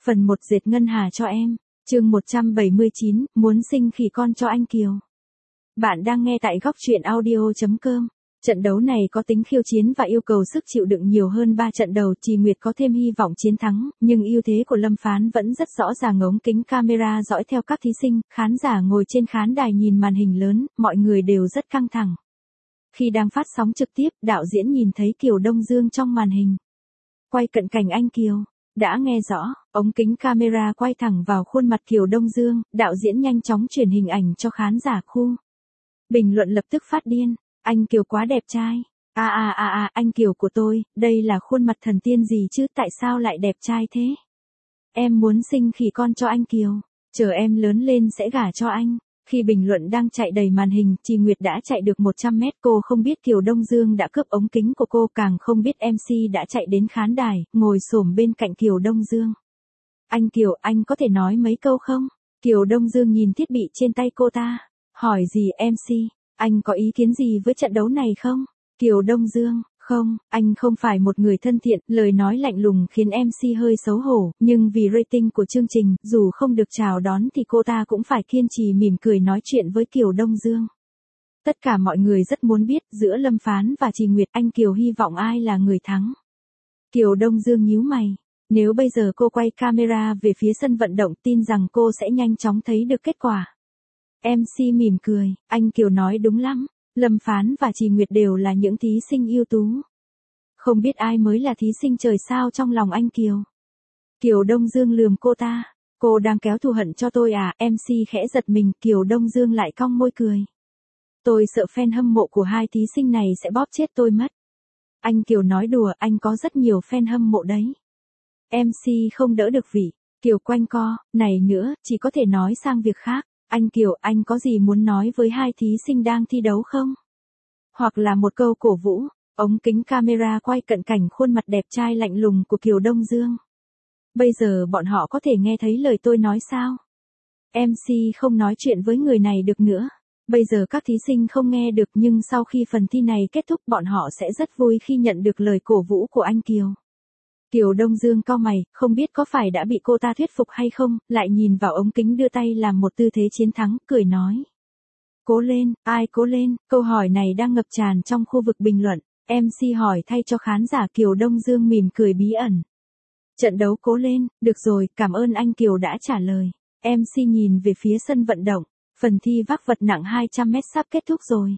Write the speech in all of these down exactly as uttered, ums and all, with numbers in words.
Phần một dệt ngân hà cho em. Chương một trăm bảy mươi chín, muốn sinh khỉ con cho anh Kiều. Bạn đang nghe tại góc truyện audio chấm com. Trận đấu này có tính khiêu chiến và yêu cầu sức chịu đựng nhiều hơn ba trận đầu. Trì Nguyệt có thêm hy vọng chiến thắng, nhưng ưu thế của Lâm Phán vẫn rất rõ ràng. Ống kính camera dõi theo các thí sinh, khán giả ngồi trên khán đài nhìn màn hình lớn, mọi người đều rất căng thẳng. Khi đang phát sóng trực tiếp, đạo diễn nhìn thấy Kiều Đông Dương trong màn hình. Quay cận cảnh anh Kiều. Đã nghe rõ, ống kính camera quay thẳng vào khuôn mặt Kiều Đông Dương, đạo diễn nhanh chóng chuyển hình ảnh cho khán giả khu. Bình luận lập tức phát điên, anh Kiều quá đẹp trai. À à à à, anh Kiều của tôi, đây là khuôn mặt thần tiên gì chứ, tại sao lại đẹp trai thế? Em muốn sinh khỉ con cho anh Kiều, chờ em lớn lên sẽ gả cho anh. Khi bình luận đang chạy đầy màn hình, Trì Nguyệt đã chạy được một trăm mét, cô không biết Kiều Đông Dương đã cướp ống kính của cô, càng không biết em xê đã chạy đến khán đài, ngồi xổm bên cạnh Kiều Đông Dương. Anh Kiều, anh có thể nói mấy câu không? Kiều Đông Dương nhìn thiết bị trên tay cô ta, hỏi gì em xê, anh có ý kiến gì với trận đấu này không? Kiều Đông Dương, không, anh không phải một người thân thiện, lời nói lạnh lùng khiến em xê hơi xấu hổ, nhưng vì rating của chương trình, dù không được chào đón thì cô ta cũng phải kiên trì mỉm cười nói chuyện với Kiều Đông Dương. Tất cả mọi người rất muốn biết, giữa Lâm Phán và Trì Nguyệt, anh Kiều hy vọng ai là người thắng. Kiều Đông Dương nhíu mày, nếu bây giờ cô quay camera về phía sân vận động, tin rằng cô sẽ nhanh chóng thấy được kết quả. em xê mỉm cười, anh Kiều nói đúng lắm. Lâm Phán và Trì Nguyệt đều là những thí sinh ưu tú. Không biết ai mới là thí sinh trời sao trong lòng anh Kiều. Kiều Đông Dương lườm cô ta. Cô đang kéo thù hận cho tôi à? em xê khẽ giật mình, Kiều Đông Dương lại cong môi cười. Tôi sợ fan hâm mộ của hai thí sinh này sẽ bóp chết tôi mất. Anh Kiều nói đùa, anh có rất nhiều fan hâm mộ đấy. em xê không đỡ được vị. Kiều quanh co, này nữa, chỉ có thể nói sang việc khác. Anh Kiều, anh có gì muốn nói với hai thí sinh đang thi đấu không? Hoặc là một câu cổ vũ. Ống kính camera quay cận cảnh khuôn mặt đẹp trai lạnh lùng của Kiều Đông Dương. Bây giờ bọn họ có thể nghe thấy lời tôi nói sao? em xê không nói chuyện với người này được nữa. Bây giờ các thí sinh không nghe được, nhưng sau khi phần thi này kết thúc bọn họ sẽ rất vui khi nhận được lời cổ vũ của anh Kiều. Kiều Đông Dương cau mày, không biết có phải đã bị cô ta thuyết phục hay không, lại nhìn vào ống kính đưa tay làm một tư thế chiến thắng, cười nói. Cố lên, ai cố lên, câu hỏi này đang ngập tràn trong khu vực bình luận, em xê hỏi thay cho khán giả. Kiều Đông Dương mỉm cười bí ẩn. Trận đấu cố lên, được rồi, cảm ơn anh Kiều đã trả lời. em xê nhìn về phía sân vận động, phần thi vác vật nặng hai trăm mét sắp kết thúc rồi.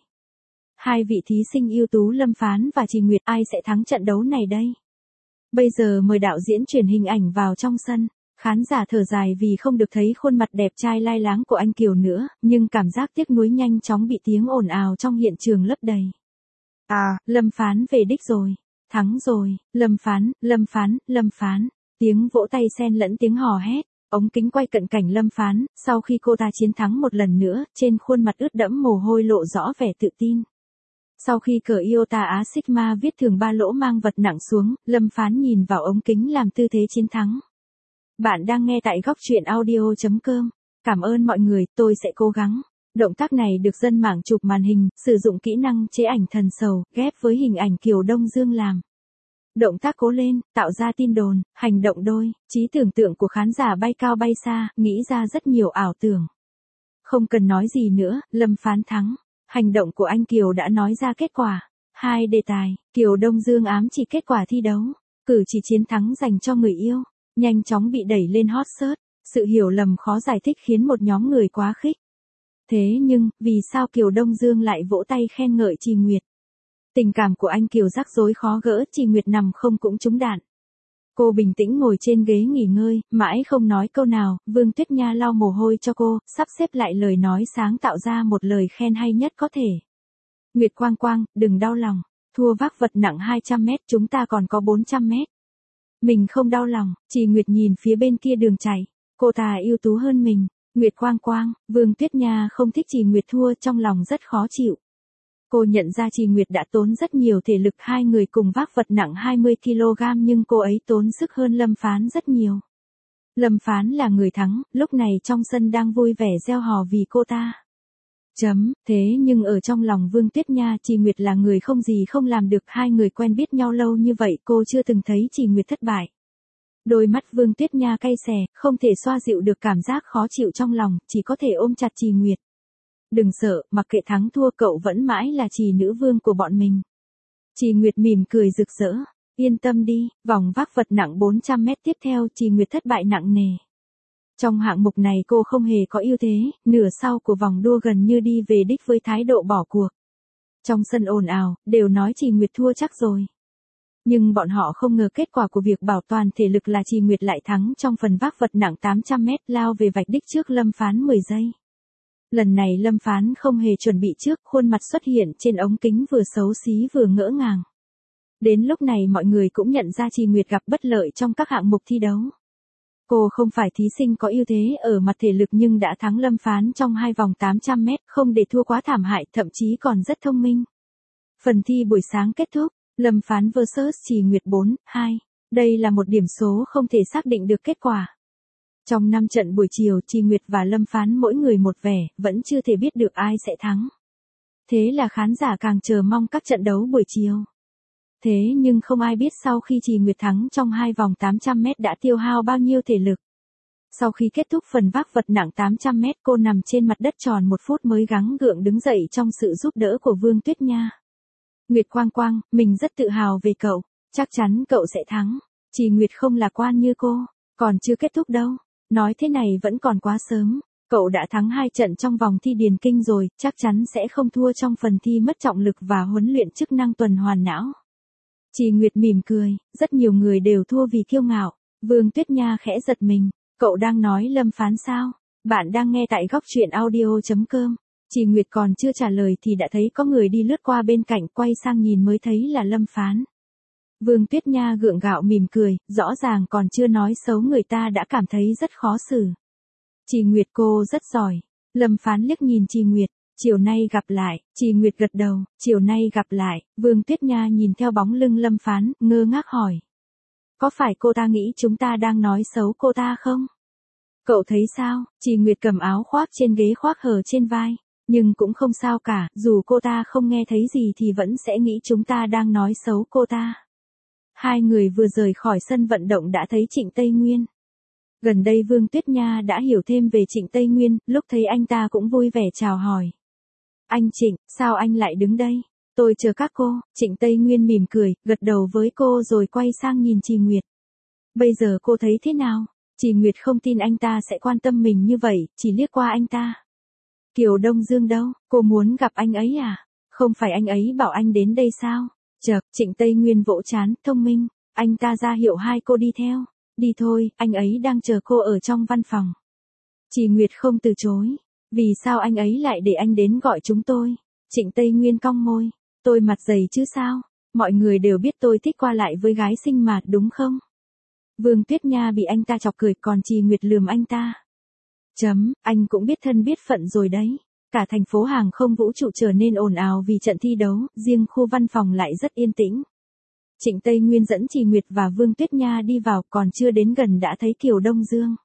Hai vị thí sinh ưu tú Lâm Phán và Trì Nguyệt, ai sẽ thắng trận đấu này đây? Bây giờ mời đạo diễn chuyển hình ảnh vào trong sân, khán giả thở dài vì không được thấy khuôn mặt đẹp trai lai láng của anh Kiều nữa, nhưng cảm giác tiếc nuối nhanh chóng bị tiếng ồn ào trong hiện trường lấp đầy. À, Lâm Phán về đích rồi, thắng rồi, Lâm Phán, Lâm Phán, Lâm Phán, tiếng vỗ tay xen lẫn tiếng hò hét, ống kính quay cận cảnh Lâm Phán, sau khi cô ta chiến thắng một lần nữa, trên khuôn mặt ướt đẫm mồ hôi lộ rõ vẻ tự tin. Sau khi cờ Iota Á Sigma viết thường ba lỗ mang vật nặng xuống, Lâm Phán nhìn vào ống kính làm tư thế chiến thắng. Bạn đang nghe tại góc truyện audio chấm com. Cảm ơn mọi người, tôi sẽ cố gắng. Động tác này được dân mạng chụp màn hình, sử dụng kỹ năng chế ảnh thần sầu, ghép với hình ảnh Kiều Đông Dương làm. Động tác cố lên, tạo ra tin đồn, hành động đôi, trí tưởng tượng của khán giả bay cao bay xa, nghĩ ra rất nhiều ảo tưởng. Không cần nói gì nữa, Lâm Phán thắng. Hành động của anh Kiều đã nói ra kết quả. Hai đề tài, Kiều Đông Dương ám chỉ kết quả thi đấu. Cử chỉ chiến thắng dành cho người yêu. Nhanh chóng bị đẩy lên hot search. Sự hiểu lầm khó giải thích khiến một nhóm người quá khích. Thế nhưng, vì sao Kiều Đông Dương lại vỗ tay khen ngợi Trì Nguyệt? Tình cảm của anh Kiều rắc rối khó gỡ, Trì Nguyệt nằm không cũng trúng đạn. Cô bình tĩnh ngồi trên ghế nghỉ ngơi, mãi không nói câu nào. Vương Tuyết Nha lau mồ hôi cho cô, sắp xếp lại lời nói sáng tạo ra một lời khen hay nhất có thể. Nguyệt Quang Quang, đừng đau lòng. Thua vác vật nặng hai trăm mét, chúng ta còn có bốn trăm mét. Mình không đau lòng. Trì Nguyệt nhìn phía bên kia đường chạy. Cô ta ưu tú hơn mình. Nguyệt Quang Quang, Vương Tuyết Nha không thích Trì Nguyệt thua, trong lòng rất khó chịu. Cô nhận ra Trì Nguyệt đã tốn rất nhiều thể lực, hai người cùng vác vật nặng hai mươi ki lô gam nhưng cô ấy tốn sức hơn Lâm Phán rất nhiều. Lâm Phán là người thắng, lúc này trong sân đang vui vẻ reo hò vì cô ta. Chấm, thế nhưng ở trong lòng Vương Tuyết Nha, Trì Nguyệt là người không gì không làm được, hai người quen biết nhau lâu như vậy cô chưa từng thấy Trì Nguyệt thất bại. Đôi mắt Vương Tuyết Nha cay xè, không thể xoa dịu được cảm giác khó chịu trong lòng, chỉ có thể ôm chặt Trì Nguyệt. Đừng sợ, mặc kệ thắng thua cậu vẫn mãi là Trì nữ vương của bọn mình. Trì Nguyệt mỉm cười rực rỡ. Yên tâm đi, vòng vác vật nặng bốn trăm mét tiếp theo Trì Nguyệt thất bại nặng nề. Trong hạng mục này cô không hề có ưu thế, nửa sau của vòng đua gần như đi về đích với thái độ bỏ cuộc. Trong sân ồn ào, đều nói Trì Nguyệt thua chắc rồi. Nhưng bọn họ không ngờ kết quả của việc bảo toàn thể lực là Trì Nguyệt lại thắng trong phần vác vật nặng tám trăm mét lao về vạch đích trước Lâm Phán mười giây. Lần này Lâm Phán không hề chuẩn bị trước, khuôn mặt xuất hiện trên ống kính vừa xấu xí vừa ngỡ ngàng. Đến lúc này mọi người cũng nhận ra Trì Nguyệt gặp bất lợi trong các hạng mục thi đấu. Cô không phải thí sinh có ưu thế ở mặt thể lực nhưng đã thắng Lâm Phán trong hai vòng tám trăm mét, không để thua quá thảm hại, thậm chí còn rất thông minh. Phần thi buổi sáng kết thúc, Lâm Phán versus Trì Nguyệt bốn hai. Đây là một điểm số không thể xác định được kết quả. Trong năm trận buổi chiều, Trì Nguyệt và Lâm Phán mỗi người một vẻ, vẫn chưa thể biết được ai sẽ thắng. Thế là khán giả càng chờ mong các trận đấu buổi chiều. Thế nhưng không ai biết sau khi Trì Nguyệt thắng trong hai vòng tám trăm mét đã tiêu hao bao nhiêu thể lực. Sau khi kết thúc phần vác vật nặng tám trăm mét, cô nằm trên mặt đất tròn một phút mới gắng gượng đứng dậy trong sự giúp đỡ của Vương Tuyết Nha. Nguyệt Quang Quang, mình rất tự hào về cậu, chắc chắn cậu sẽ thắng. Trì Nguyệt không lạc quan như cô, còn chưa kết thúc đâu, nói thế này vẫn còn quá sớm. Cậu đã thắng hai trận trong vòng thi điền kinh rồi, chắc chắn sẽ không thua trong phần thi mất trọng lực và huấn luyện chức năng tuần hoàn não. Trì Nguyệt mỉm cười, rất nhiều người đều thua vì kiêu ngạo. Vương Tuyết Nha khẽ giật mình, cậu đang nói Lâm Phán sao? Bạn đang nghe tại góc truyện audio chấm com. Trì Nguyệt còn chưa trả lời thì đã thấy có người đi lướt qua bên cạnh, quay sang nhìn mới thấy là Lâm Phán. Vương Tuyết Nha gượng gạo mỉm cười, rõ ràng còn chưa nói xấu người ta đã cảm thấy rất khó xử. Trì Nguyệt cô rất giỏi. Lâm Phán liếc nhìn Trì Nguyệt, chiều nay gặp lại. Trì Nguyệt gật đầu, chiều nay gặp lại. Vương Tuyết Nha nhìn theo bóng lưng Lâm Phán, ngơ ngác hỏi. Có phải cô ta nghĩ chúng ta đang nói xấu cô ta không? Cậu thấy sao? Trì Nguyệt cầm áo khoác trên ghế khoác hở trên vai. Nhưng cũng không sao cả, dù cô ta không nghe thấy gì thì vẫn sẽ nghĩ chúng ta đang nói xấu cô ta. Hai người vừa rời khỏi sân vận động đã thấy Trịnh Tây Nguyên. Gần đây Vương Tuyết Nha đã hiểu thêm về Trịnh Tây Nguyên, lúc thấy anh ta cũng vui vẻ chào hỏi. Anh Trịnh, sao anh lại đứng đây? Tôi chờ các cô. Trịnh Tây Nguyên mỉm cười, gật đầu với cô rồi quay sang nhìn Trì Nguyệt. Bây giờ cô thấy thế nào? Trì Nguyệt không tin anh ta sẽ quan tâm mình như vậy, chỉ liếc qua anh ta. Kiều Đông Dương đâu? Cô muốn gặp anh ấy à? Không phải anh ấy bảo anh đến đây sao? Chợt, Trịnh Tây Nguyên vỗ trán, thông minh. Anh ta ra hiệu hai cô đi theo. Đi thôi, anh ấy đang chờ cô ở trong văn phòng. Trì Nguyệt không từ chối. Vì sao anh ấy lại để anh đến gọi chúng tôi? Trịnh Tây Nguyên cong môi. Tôi mặt dày chứ sao? Mọi người đều biết tôi thích qua lại với gái xinh mà, đúng không? Vương Tuyết Nha bị anh ta chọc cười, còn Trì Nguyệt lườm anh ta. Chấm, anh cũng biết thân biết phận rồi đấy. Cả thành phố hàng không vũ trụ trở nên ồn ào vì trận thi đấu, riêng khu văn phòng lại rất yên tĩnh. Trịnh Tây Nguyên dẫn Trì Nguyệt và Vương Tuyết Nha đi vào, còn chưa đến gần đã thấy Kiều Đông Dương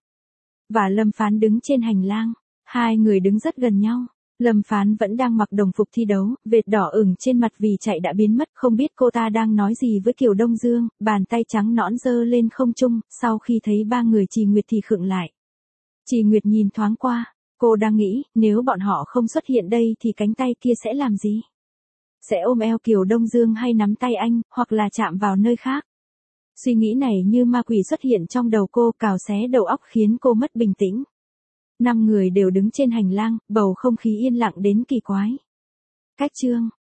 và Lâm Phán đứng trên hành lang. Hai người đứng rất gần nhau. Lâm Phán vẫn đang mặc đồng phục thi đấu, vệt đỏ ửng trên mặt vì chạy đã biến mất, không biết cô ta đang nói gì với Kiều Đông Dương, bàn tay trắng nõn giơ lên không trung, sau khi thấy ba người Trì Nguyệt thì khựng lại. Trì Nguyệt nhìn thoáng qua, cô đang nghĩ, nếu bọn họ không xuất hiện đây thì cánh tay kia sẽ làm gì? Sẽ ôm eo Kiều Đông Dương hay nắm tay anh, hoặc là chạm vào nơi khác? Suy nghĩ này như ma quỷ xuất hiện trong đầu cô, cào xé đầu óc khiến cô mất bình tĩnh. Năm người đều đứng trên hành lang, bầu không khí yên lặng đến kỳ quái. Cách chương